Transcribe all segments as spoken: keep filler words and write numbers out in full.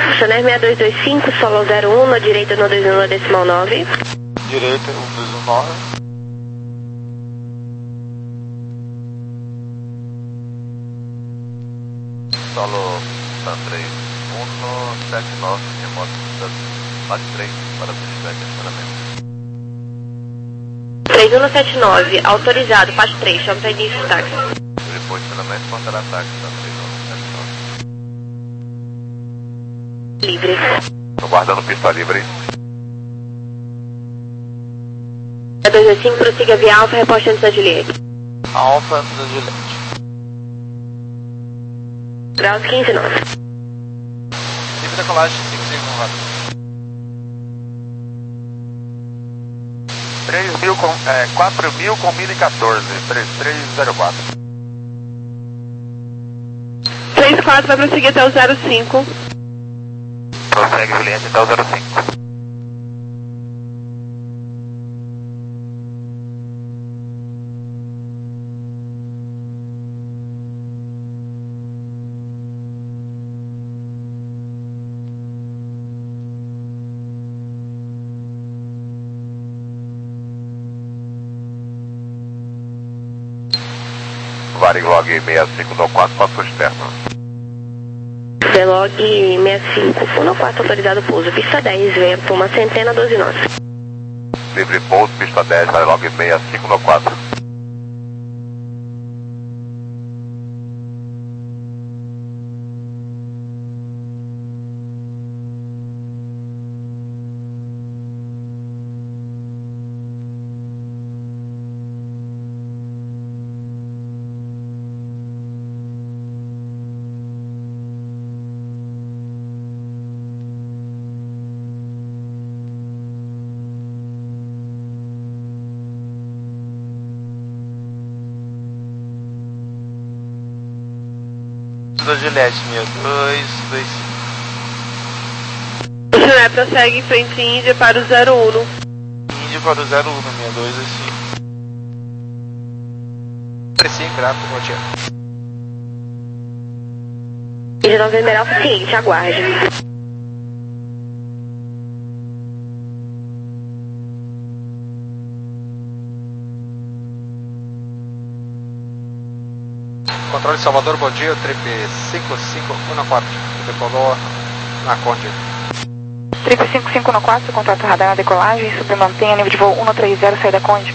Soner seis dois dois cinco, solo zero um, na direita no dois um decimal nove. Direita um dois um nove. Solo San três um sete nove, remoto base três para pushback acionamento. três um sete nove, autorizado, faixa três, chama para início táxi. Posicionamento contra ataque, San três um sete nove. Livre. Tô guardando pista livre. seis dois dois cinco, prossiga via Alfa, reposte antes da Juliette. Alfa antes da Juliette. Graus quinze nove. Livre decolagem cinco cinco um rápido. três mil com, é, quatro mil com mil e quatorze, três três zero quatro. três quatro vai prosseguir até o zero cinco. Prossegue Juliette até o zero cinco. Varilog seis cinco no quatro, passo externo. Velog seis cinco, no quatro, autorizado pouso. Pista dez, vento, uma centena, doze nós. Livre pouso, pista dez, Varilog seis cinco no quatro. Da Juliette, seis dois dois cinco. O senhor prossegue em frente Índia para o zero um. Índia para o zero um, seis dois dois cinco. três cinco, rápido, roteiro. Índia November Alfa seguinte, aguarde. Controle Salvador, bom dia, trip cinco cinco um quatro, decolou na Conde. Trip cinco cinco um quatro, contato radar na decolagem, submantenha nível de voo um três zero, saída Conde.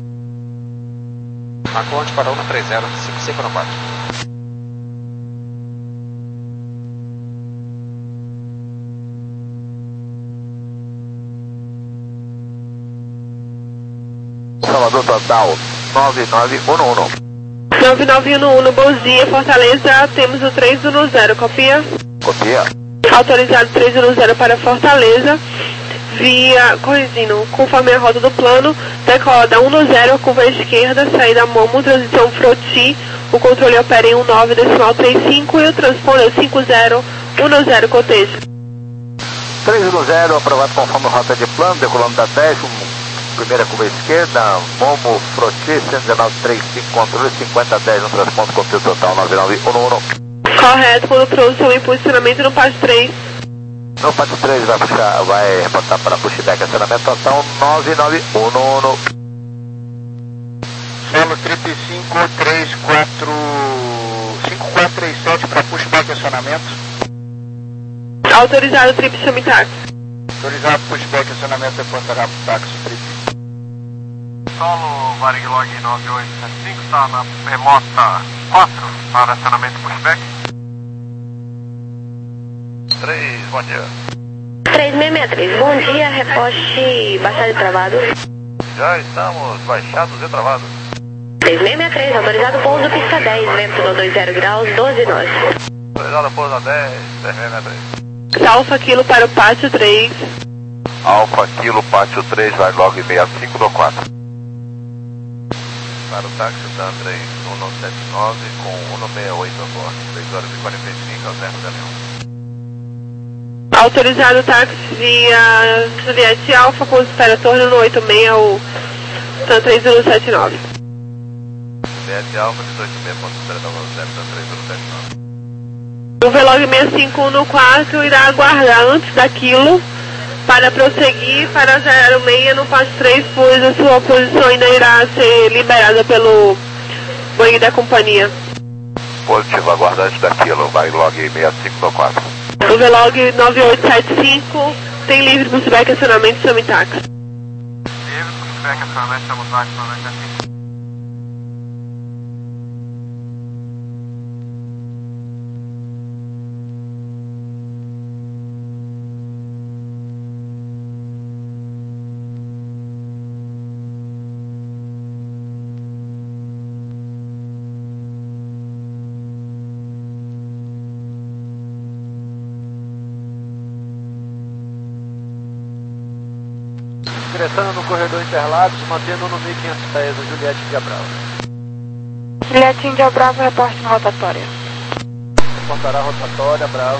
Na Conde para um três zero, cinco cinco um quatro. Salvador total nove nove um um. nove nove um um, bom dia, Fortaleza, temos o três um zero, copia? Copia. Autorizado três um zero para Fortaleza, via, corrigindo, conforme a rota do plano, decola da um zero, curva à esquerda, saída Momo, transição Froti, o controle opera em um nove, decimal três cinco e o transponder cinco zero um zero, cotejo. três um zero, aprovado conforme rota de plano, decolando da dez, primeira curva à esquerda, Momo, Froti, cento e dezenove, trinta e cinco, controle cinquenta dez, no transporte, conteúdo total nove nove um um. Correto, quando produção em posicionamento no P A S três. No P A S três vai puxar, vai reportar para pushback, acionamento total nove nove um um. Solo trip cinco três quatro cinco quatro três sete para pushback acionamento. Autorizado, trip chame táxi. Autorizado pushback acionamento, reportará para táxi trip. Solo Varilog nove oito sete cinco, está na remota quatro para acionamento pushback. três, bom dia. três seis seis três, bom dia, reposte baixado e travado. Já estamos baixados e travados. três seis seis três, autorizado pouso, pista dez, vento no dois zero graus, doze nós. Autorizado pouso a dez, três seis seis três. Alfa Kilo para o pátio três. Alfa Kilo, pátio três, vai log seis cinco no quatro. Para o táxi da três um sete nove com um seis oito a bordo, três horas e quarenta e cinco ao zero Leão. Autorizado táxi via Juliette Alfa, pouso espera torno no oito seis, o Tan três um sete nove. Juliette Alfa, dezoito seis, ponto espera da zero três um sete nove. O V-Log seis cinco um no quatro irá aguardar antes daquilo para prosseguir para zero seis no passo três, pois a sua posição ainda irá ser liberada pelo Boeing da companhia. Positivo, aguarda antes daquilo, vai log seis cinco no quatro. O V-Log nove oito sete cinco tem livre para subir acionamento e Samitax. Livre para subir acionamento e Samitax, noventa e cinco. Ingressando no corredor Interlagos, mantendo no mil e quinhentos pés a Juliette Índia Brava. Juliette Índia Brava, reporte na rotatória. Reportará a rotatória, Bravo.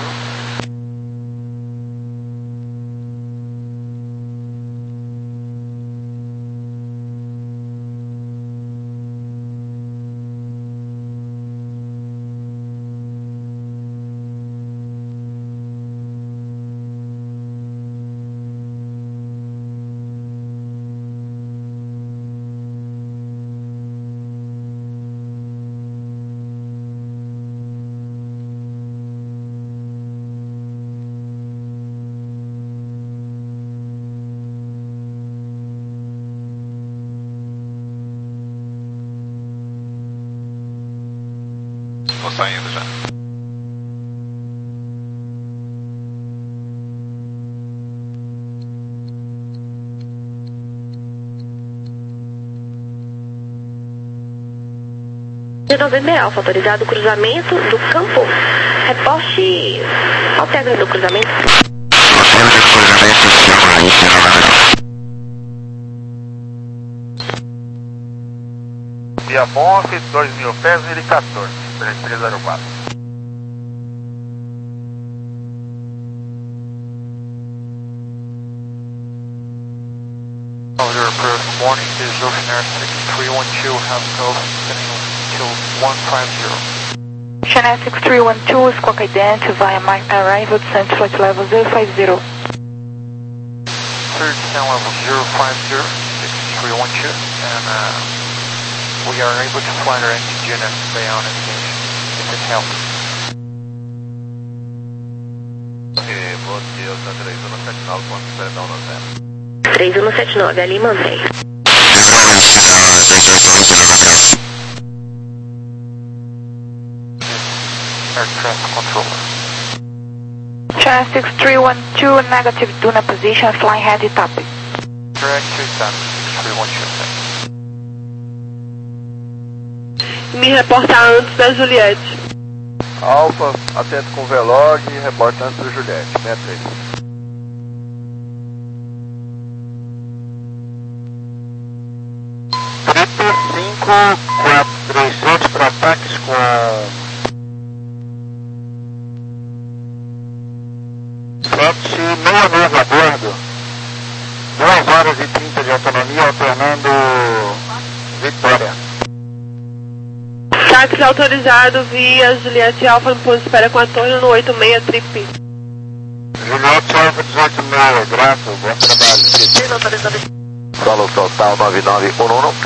Estou saindo já. De Novembro Alfa, autorizado o cruzamento do campo. Reporte alterna do cruzamento. Via Monf, dois mil pés, mil e quatorze, três três zero quatro. Your approved morning is Ocean Air six three one two, have code descending until one five zero. Ocean Air six three one two, squawk ident via my arrival descent flight level zero five zero. Third descent level zero five zero, six three one two, and uh, we are able to fly our engine unit beyond navigation, if it helps. Ok, você, o três um sete nove, ponto perdão no zero. três um sete nove, ali mantém. Air traffic controller. China six three one two, negative Duna position, flying heavy topic. Direct to seven six three one two. Me reportar antes da Juliette. Alfa, atento com o V-Log e reporta antes do Juliette, sessenta e três. cinco quatro três sete para ataques com sete seis nove a bordo, duas horas e trinta de autonomia, alternando Vitória. Táxi autorizado via Juliette Alfa no ponto de espera com a torre no oito seis trip. Juliette Alfa dezoito e meia, grato, bom trabalho. Solo total nove nove um um.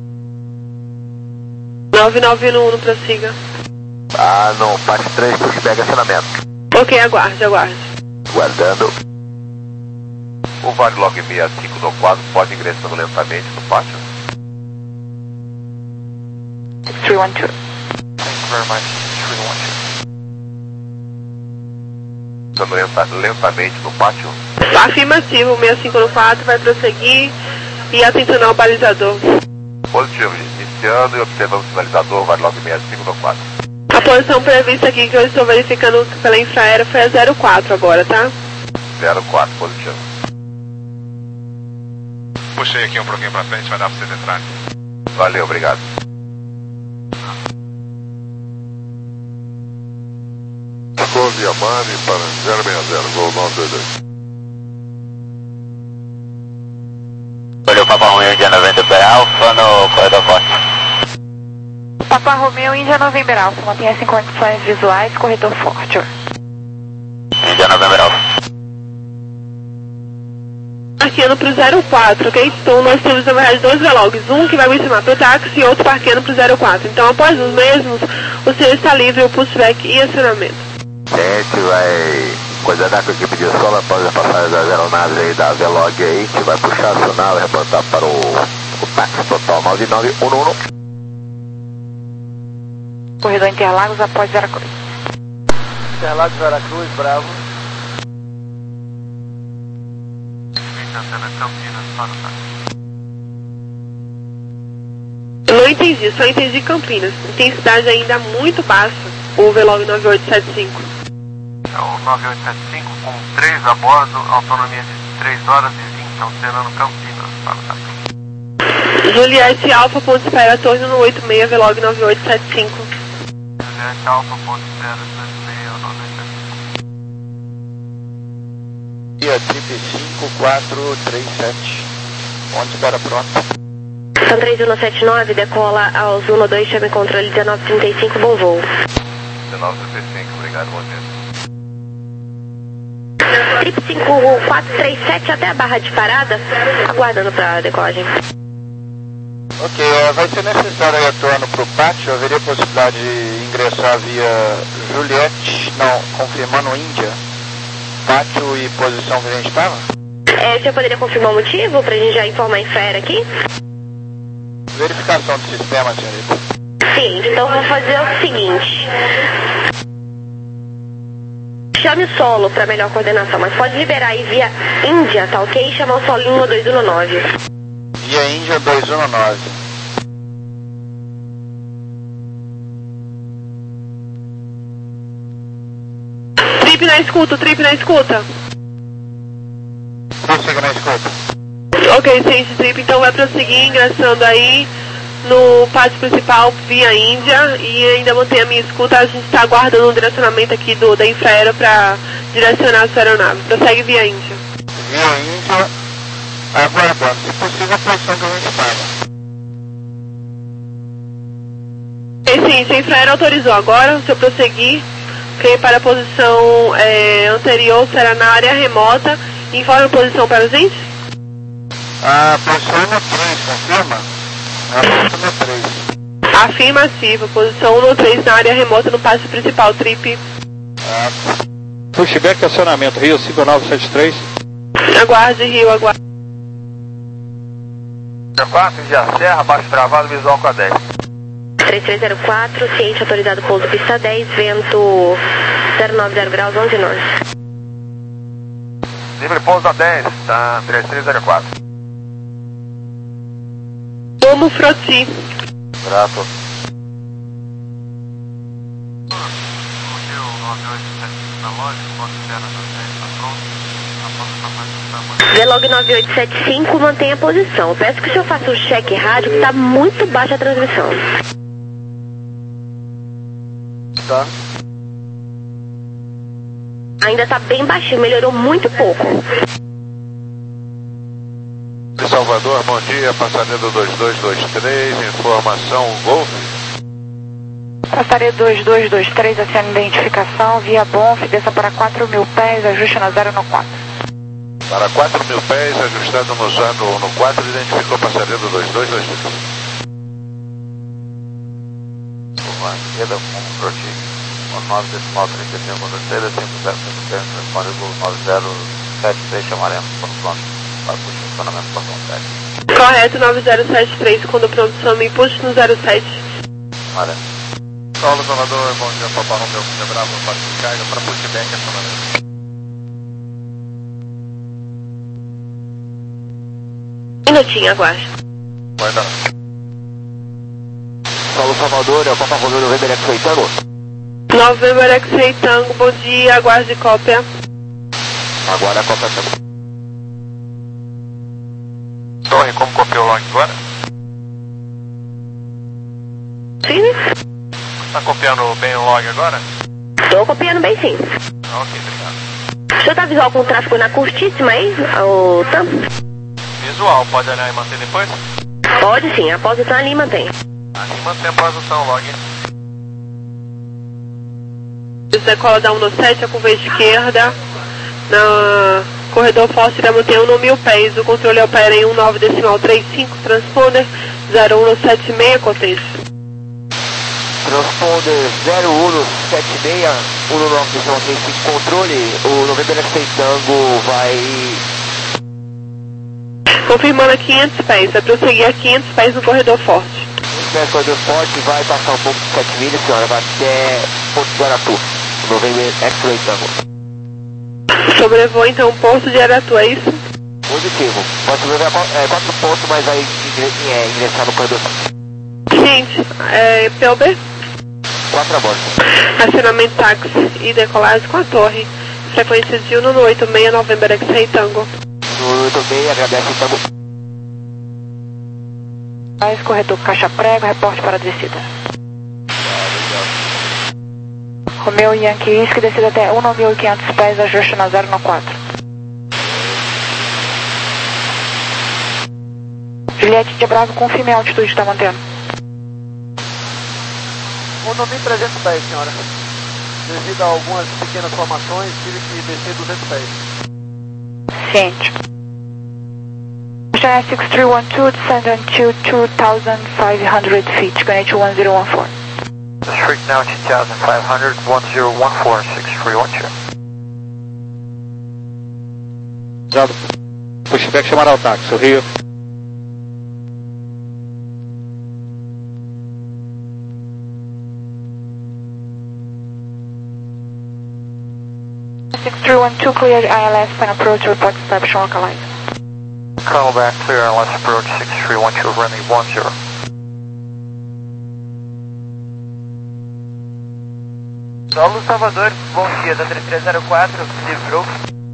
nove nove um um, prossiga. Ah, não, parte três, push pega acionamento. Ok, aguarde, aguarde. Guardando. O Varlog seis cinco no quadro pode ingressando lentamente no pátio. six three one two. Thank you very much, six three one two. Ingressando lenta, lentamente no pátio. Afirmativo, seis cinco no quatro vai prosseguir e atencionar o balizador. Positivo, iniciando e observando o sinalizador Varlog seis cinco no quadro. A posição prevista aqui que eu estou verificando pela infraero foi a zero quatro agora, tá? zero quatro, positivo. Puxei aqui um pouquinho pra frente, vai dar pra vocês entrarem. Valeu, obrigado. Via Mani para zero seis zero, voo nove dois dois. Olha o Papa Romeo Índia November Alfa no corredor forte. Papa Romeo Índia November Alfa, mantenha-se em condições visuais, corredor forte. November Alpha. Parqueando pro zero quatro, ok? Então nós temos na verdade dois velogs, um que vai me chamar pro táxi e outro parqueando pro zero quatro. Então após os mesmos, o senhor está livre, o pushback e acionamento. A gente vai coordenar com a equipe de escola após a passagem das aeronaves aí da Velog aí, a gente vai puxar, acionar e reportar para o, o táxi total nove nove um um. Corredor Interlagos após Veracruz. Interlagos, Veracruz, Bravo. Eu não entendi, só entendi Campinas. Intensidade ainda muito baixa, o Velog nove oito sete cinco. É o nove oito sete cinco com três a bordo, autonomia de três horas e vinte, alternando Campinas para o táxi. Juliette Alfa, ponto espera, torno no oito seis, Velog nove oito sete cinco. Juliette Alfa, ponto espera, dois seis, nove oito sete cinco. Dia trip cinco quatro três sete, ponto espera pronto. São três um sete nove, decola aos um dois, chame controle dezenove trinta e cinco, bom voo. dezenove trinta e cinco, obrigado, bom dia. Trip cinco quatro três sete até a barra de parada, aguardando para a decolagem. Ok, é, vai ser necessário aí retorno para o pátio, haveria possibilidade de ingressar via Juliette, não, confirmando Índia, pátio e posição que a gente estava? É, você poderia confirmar o motivo para a gente já informar em fera aqui? Verificação do sistema, senhorita. Sim, então vou fazer o seguinte. Chame o solo para melhor coordenação, mas pode liberar aí via Índia, tá ok? E chamar o solinho um dois um nove. Via Índia dois um nove. Trip na escuta, trip na escuta. Prossiga na escuta. Ok, ciente trip, então vai prosseguir ingressando aí no pátio principal via Índia e ainda mantém a minha escuta. A gente está aguardando um direcionamento aqui do, da Infraero para direcionar a sua aeronave. Prossegue via Índia. Via Índia, aguardando, se possível, a posição que a gente estava. Ok, sim, a Infraero autorizou agora, se eu prosseguir, ok, para a posição é, anterior, será na área remota. Informe a posição para a gente. A posição no três, confirma? A posição no três. Afirmativa, posição um três na área remota no pátio principal, trip. Ah. Pushback acionamento, Rio cinco nove sete três. Aguarde, Rio, aguarde. quatro, India Serra, baixo travado, visual com a dez. três três zero quatro, ciente autorizado pouso pista dez, vento zero nove zero graus, onze nós. Livre pouso a dez, tá, três três zero quatro. Como Froti. Grato. Velog nove oito sete cinco, mantenha a posição. Eu peço que o senhor faça um cheque rádio, que está muito baixa a transmissão. Tá. Ainda está bem baixinho, melhorou muito pouco. Salvador, bom dia, passageiro dois dois dois três, informação Golf. Passaria dois dois dois três, acena identificação, via Bonf, desça para quatro mil pés, ajuste na zero no quatro. Para quatro mil pés, ajustado no zero no quatro, identificou passageiro dois dois dois três. Esquerda, Momo Froti, nove decimal trinta e cinco, terceira, cinco zero cinco três, disponível nove zero sete três, chamaremos por pronto para funcionamento para contato. Correto, nove zero sete três, quando pronto, some push no zero sete. Chamaremos. Saulo Salvador, bom dia, Papa Romeu, Cunha Bravo, parte de carga para pushback, acionamento. Minutinho, aguarde. Vai dar. Saulo Salvador, é o Papa Romeu, November X-Ray Tango. November X-Ray Tango, bom dia, aguarde cópia. Agora a Copa Tango. Torre, como copiou o log agora? Sim, Tá copiando bem o log agora? estou copiando bem sim. Ok, obrigado. O senhor tá visual com o tráfego na curtíssima aí, o Tam? Visual, pode olhar e manter depois? Pode sim, a posição ali mantém. Aqui mantém a posição, log. Decola da um sete, a curva esquerda, Na corredor Forte da Mantenha no mil pés. O controle opera em um nove decimal trinta e cinco, transponder zero um sete seis, contexto. Transponder zero um sete seis, um nove decimal trinta e cinco, controle. O November X-Ray Tango vai... Confirmando a quinhentos pés, vai prosseguir a quinhentos pés no corredor Forte. O corredor Forte vai passar um pouco de sete milhas, senhora, vai até Porto de Aratu. O November X-Ray Tango. Sobrevoa então o Porto de Aratu, é isso? Positivo. Pode sobrevoar é, quatro pontos, mas vai é, ingressar no corredor Forte. Gente, é, P O B? quatro a bordo. Acionamento táxi e decolagem com a torre. Frequência de um no oito seis, November X-Ray Tango. No oito seis, agradece o Tango. Mais corredor Caixa Prego, reporte para a descida. Romeo Yankee Whisky, descida até um mil e quinhentos pés, ajuste na zero quatro. Juliette de Bravo, confirme a altitude que está mantendo. um mil e trezentos pés, senhora. Devido a algumas pequenas formações, tive que descer duzentos pés. Ciente. Channel six three one two, descend until two thousand five hundred feet, connect to one zero one four. Street now two thousand five hundred, one zero one four, six three one two. Já, pushback chamará o táxi, o Rio. six three one two, clear I L S, plan approach, report establishing localize. Call back, clear I L S approach six three one two, runway one zero. Solo Salvador, bom dia, da três três zero quatro, livrou.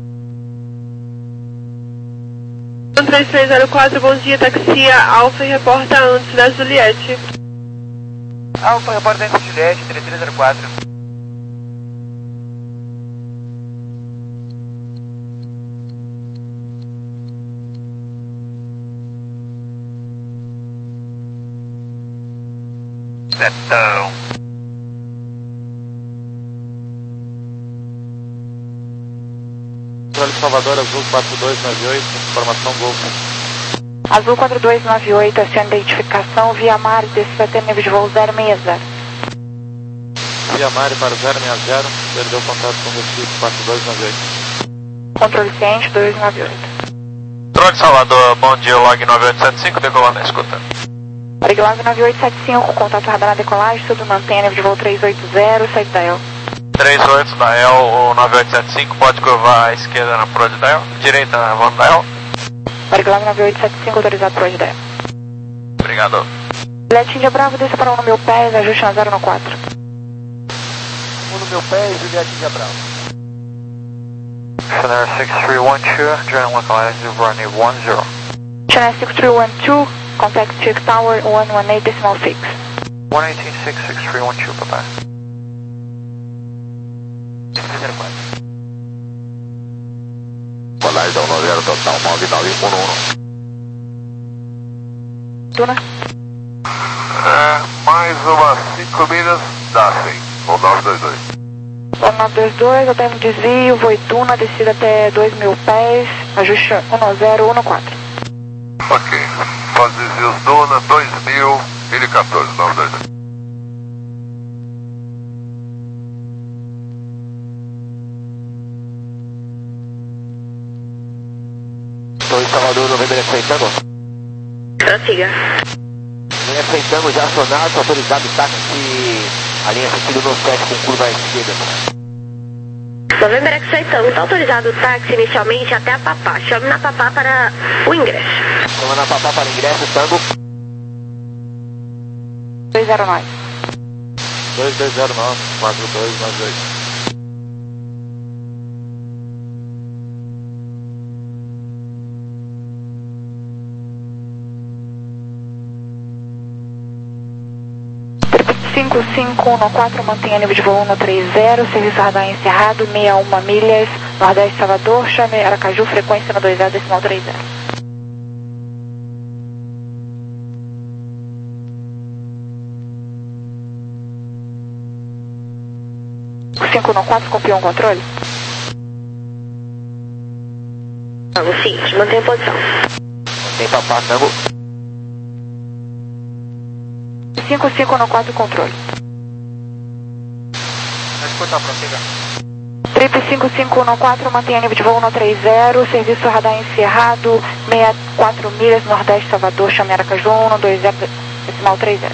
três três zero quatro, bom dia, taxia Alfa e reporta antes da Juliette. Alfa, reporta antes da Juliette, três três zero quatro. Setão. Controle Salvador, Azul quatro dois nove oito, informação Golfo. Azul quatro dois nove oito, aciona identificação, via mar, descida até nível de voo zero seis zero. Via Mare para zero seis zero, perdeu contato com o Recife quatro dois nove oito. Controle ciente, dois nove oito. Controle Salvador, bom dia, log nove oito sete cinco, decolando na escuta. Origlog nove oito sete cinco, contato radar na decolagem, tudo mantém nível de voo três oito zero, site dial. três oito da E L, o nove oito sete cinco, pode curvar à esquerda na Prod Dial, direita na Van Dial. Origlog nove oito sete cinco, autorizado Prod dial. Obrigado. Juliette Bravo, desça para um no mil pés, ajuste na zero quatro. um no meu pé, Juliette de Bravo. Center six three one two, join localize runway one zero. Channel six three one two, contact Chick Tower one one eight decimal six. one eight six six three one two, bye-bye. zero quatro. Colagem um nove zero total, nove nove um um. Tuna? É, mais umas cinco milhas, dá sim, um nove dois dois. um nove dois dois, eu tenho desvio, voo Tuna, descida até dois mil pés, ajuste um zero um quatro. Ok, faz desvios Duna, dois mil, mil e quatorze, nove dois dois. Estou em Salvador, November X-Ray Tango. Prossiga. November X-Ray Tango já acionado, autorizado táxi, a linha sentido no sete com curva à esquerda. November X-Ray Tango, está autorizado o táxi inicialmente até a Papá. Chame na Papá para o ingresso. Chama na Papá para ingresso, Tango. dois zero nove. dois dois zero nove, quatro dois nove oito. cinco cinco um quatro, mantenha nível de voo um três zero, serviço radar encerrado, sessenta e uma milhas, Nordeste Salvador, chame Aracaju, frequência no dois zero decimal três zero. cinco um quatro, copiou um controle? Tango, seguinte, mantém a posição. Mantém Papá Tango. cinco cinco no quatro, controle. Escuta, prossiga. Trip cinco cinco no quatro, mantenha nível de voo no três zero, serviço radar encerrado, sessenta e quatro milhas, Nordeste, Salvador, chame Aracaju, um dois zero, decimal três zero.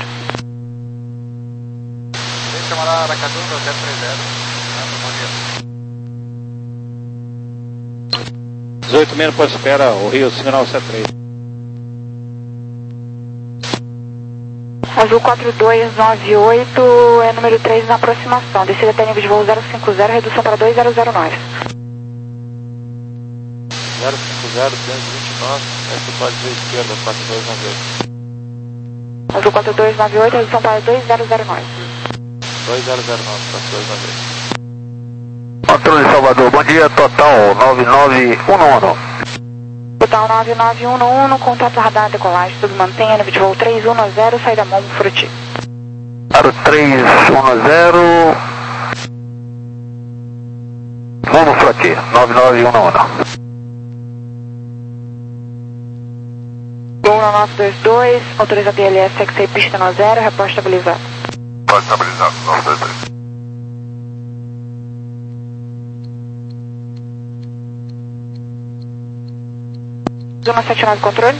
Deixa eu mandar Aracaju, zero três zero. Bom dia. dezoito menos por espera, o Rio cinco nove sete três. Azul quatro dois nove oito, é número três na aproximação. Descida até nível de voo zero cinco zero, redução para dois zero zero nove. zero cinco zero, duzentos e vinte e nove, essa pode ser esquerda, quatro dois nove oito. Azul quatro dois nove oito, redução para dois zero zero nove. dois zero zero nove, quatro dois nove oito. Controle Salvador, bom dia, total nove nove um um. Total nove nove um um, contato radar decolagem, submantenha, nível de voo três um zero, saída Momo Fruti. Para o três um zero. Momo Fruti, nove nove um um. Gol nove dois dois, autoriza D L S, X A pista no zero, repórter estabilizado. Pode estabilizado, nove dois dois. três um sete nove, controle.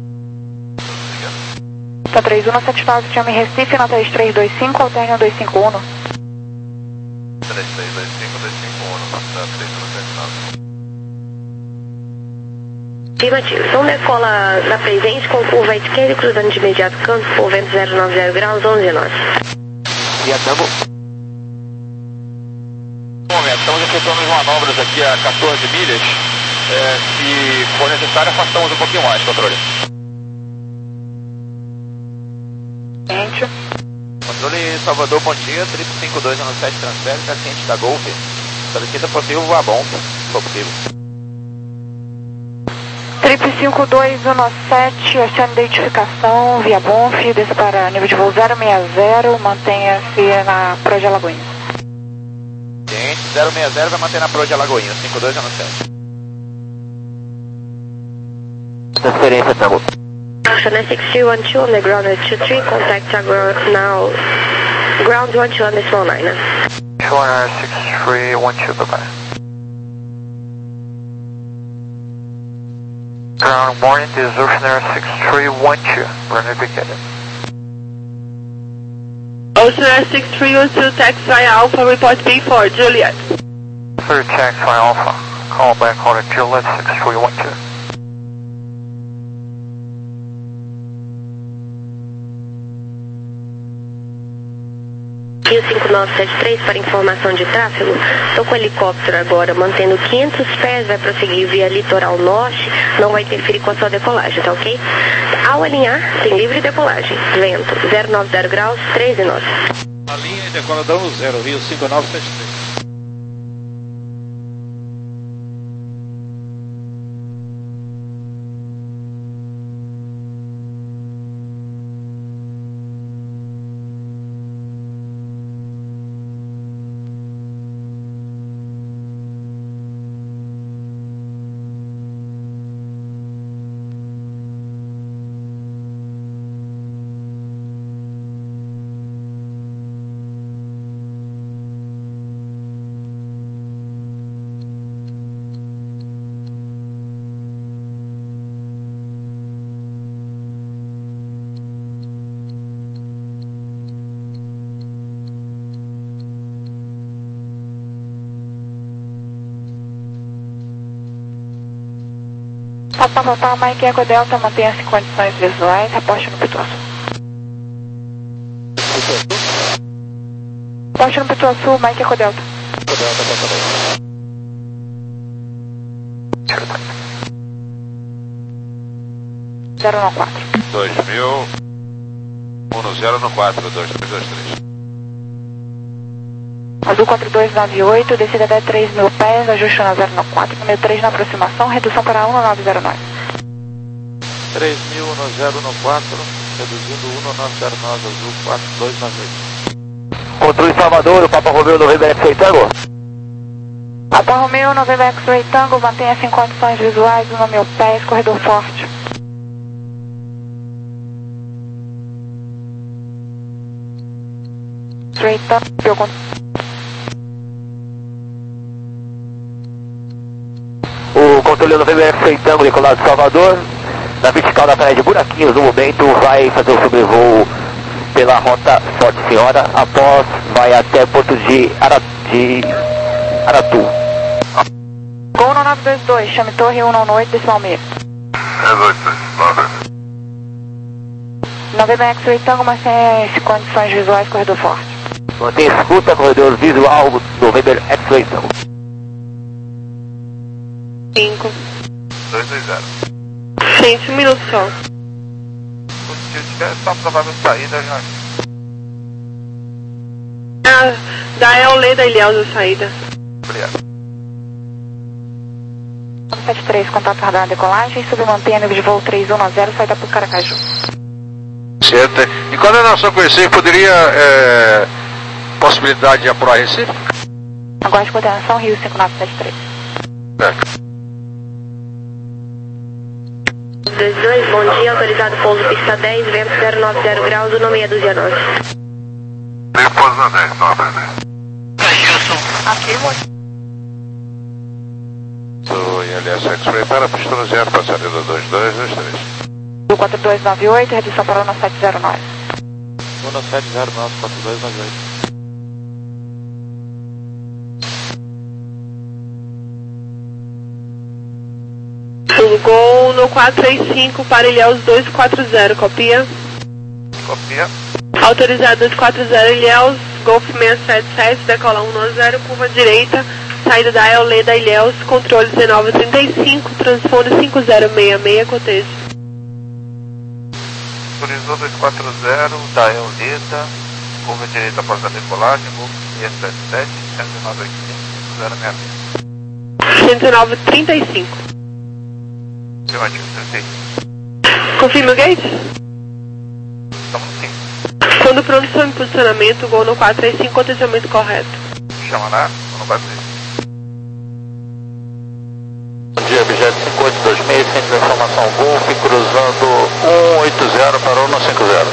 Tá três um sete nove, chame Recife, nota três três dois cinco, alterne dois cinco um. três três dois cinco, dois cinco um, nota três um sete nove. Afirmativo. Então decola na presente com curva à esquerda e cruzando de imediato canto por vento zero nove zero graus, onze nós. E a Tango. Bom, momento, estamos efetuando as manobras aqui a quatorze milhas. É, se for necessário, afastamos um pouquinho mais, controle. Gente. Controle Salvador, bom dia, trip cinco dois um sete transfere, está ciente da Golf. Solicita possível voar bom, se for possível. Trip cinco dois um sete, acione identificação, via Bonf, desça para nível de voo zero seis zero, mantenha-se na Pro de Alagoinhas. Ciente, zero seis zero vai manter na Pro de Alagoinhas, cinco dois um sete. Transferência, Tango. Action S six three one two on the ground at two three, contact ground now. Ground one two on the small line. Sure, six three one two, bye bye. Ground morning, this is Ocean six three one two, runway vacated. Ocean six three one two, taxi Alpha, report B four, Juliet. Clear taxi Alpha, call back order Juliet six three one two. Rio cinco nove sete três para informação de tráfego. Estou com o helicóptero agora, mantendo quinhentos pés, vai prosseguir via litoral norte, não vai interferir com a sua decolagem, tá ok? Ao alinhar, tem livre decolagem, vento zero nove zero graus, treze nós. A linha e decola dando zero, Rio cinco nove sete três. Papá, papá, Mike Eco Delta, mantenha-se em condições visuais, reporte no Pituaçu. Reporte no Pituaçu, Mike Eco Delta. zero nove quatro. dois mil, um zero no quatro, dois três dois três. Azul quatro dois nove oito, descida até três mil pés, ajuste na zero nove quatro, número três na aproximação, redução para um nove zero nove. três mil, um zero no quatro, reduzindo um nove zero nove, Azul quatro dois nove oito. Controle Salvador, o Papa Romeu do Ribeirão Tango. Alfa Romeo, November X-Ray Tango, mantenha-se em condições visuais, o nome Pés, corredor forte. X-Ray Tango, o controle November X-Ray Tango decolado de Salvador, na vertical da praia de Buraquinhos, no momento vai fazer o sobrevoo pela rota Forte Senhora, após vai até Porto de, Ara, de Aratu. Gol no nove dois dois, chame torre um nove oito, decimal meia. É dois dois nove. November X-Ray Tango, mantenha-se em condições visuais, corredor forte. Mantém escuta, corredor visual, November X-Ray Tango. cinco. dois dois zero. Gente, um minuto só. Se tiver só provável saída, já. Ah, da Eolê da Ilhéus a saída. Obrigado. sete três, contato radar decolagem, submantenha nível de voo três um nove zero, saída para o Caracaju. Certo. E qual é a nossa conhecer? Poderia, é, possibilidade de apurar Recife? Aguarde coordenação Rio cinco nove sete três. É. dois dois, bom dia, autorizado pouso pista dez, vento zero nove zero graus, o nome é do dia nove. Pouso dez, nove, né? Aqui, muito. Do I L S X-Ray para pista zero, passaria do dois dois dois três. Do quatro dois nove oito, redução para o Uno sete zero nove. Uno sete zero nove, quatro dois nove oito. Gol no quatro três cinco para Ilhéus dois quatro zero, copia. Copia. Autorizado dois quatro zero Ilhéus, Golf seis sete sete, decola um nove zero, curva direita, saída da Eolê da Ilhéus, controle dezenove trinta e cinco, transpone cinco zero seis seis, cotejo. Autorizou dois quatro zero, da Eoleta, curva direita após a decolagem, Golf seis sete sete, cento e nove oitenta e cinco, zero seis seis. cento e nove trinta e cinco. Afirmativo, trinta e cinco. Confirma o gate? Estamos sim. Quando pronto, em posicionamento, gol no quatro três cinco, cotejamento correto. Chama lá, ou não vai ser? Bom dia, objeto cinco oito dois seis, centro de informação Golf, cruzando um oito zero para o um cinco zero.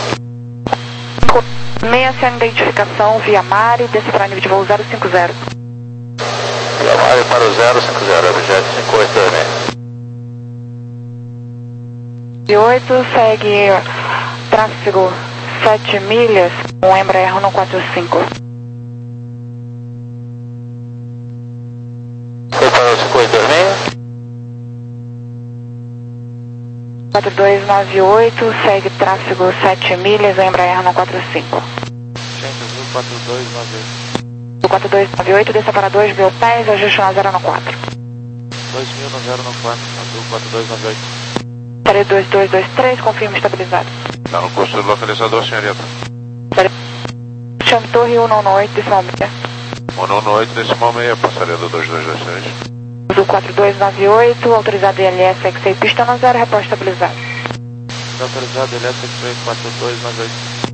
Meia sem identificação, via Mari, desce para nível de voo zero cinco zero. Via Mari para o zero cinco zero, objeto cinco oito dois seis. E oito, segue tráfego sete milhas, com Embraer um quatro cinco. Foi para o cinco oito dois seis. quatro dois nove oito, segue tráfego sete milhas, Embraer um quatro cinco. Gente, azul quatro dois nove oito. Do quatro dois nove oito, desça para dois mil pés, ajuste na zero quatro. dois mil no zero quatro, azul quatro dois nove oito. três dois dois dois três, confirma estabilizado. Está no curso do localizador, senhorita. Chame torre um nove oito, decimal meia. um nove oito, decimal meia, passaria do dois dois dois três. Do quatro dois nove oito, autorizado I L S X-Ray, pista no zero, repórter estabilizado. Autorizado I L S X-Ray quatro dois nove oito.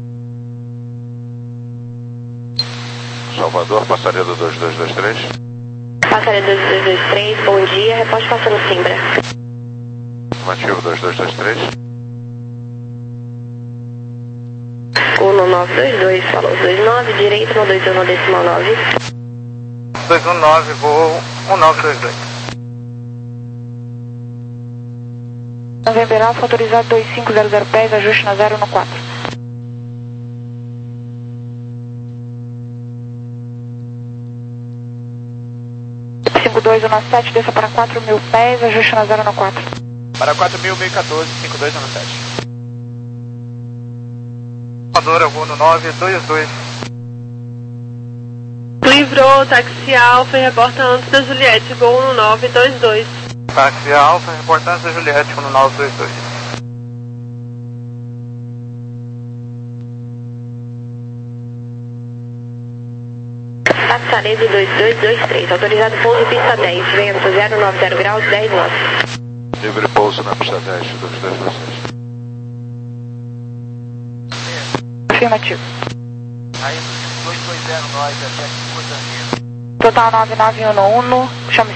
Salvador, passaria do dois dois dois três. Passaria dois dois dois três, bom dia, repórter passando Simbra. Afirmativo dois dois dois três. Uno nove dois dois, falou dois nove, direito no dois um decimal nove. dois um nove, voo um nove dois dois. November Alfa, autorizado dois cinco zero zero pés, ajuste na zero quatro. cinco dois um sete, desça para quatro mil pés, ajuste na zero quatro. Para quatro mil, mil e quatorze, cinco dois nove sete. Salvador, voo no nove dois dois. Livrou, táxi Alfa e reporta antes da Juliette, gol no nove dois dois. Táxi Alfa, reportância Juliette, um nove dois dois. Taxaredo dois dois dois três, autorizado pouso pista dez, vento zero nove zero graus, dez nove. Livre pouso na pista dez, dois dois dois seis. Afirmativo. Aí, dois dois zero nove, até aqui, Total nove nove um um, chame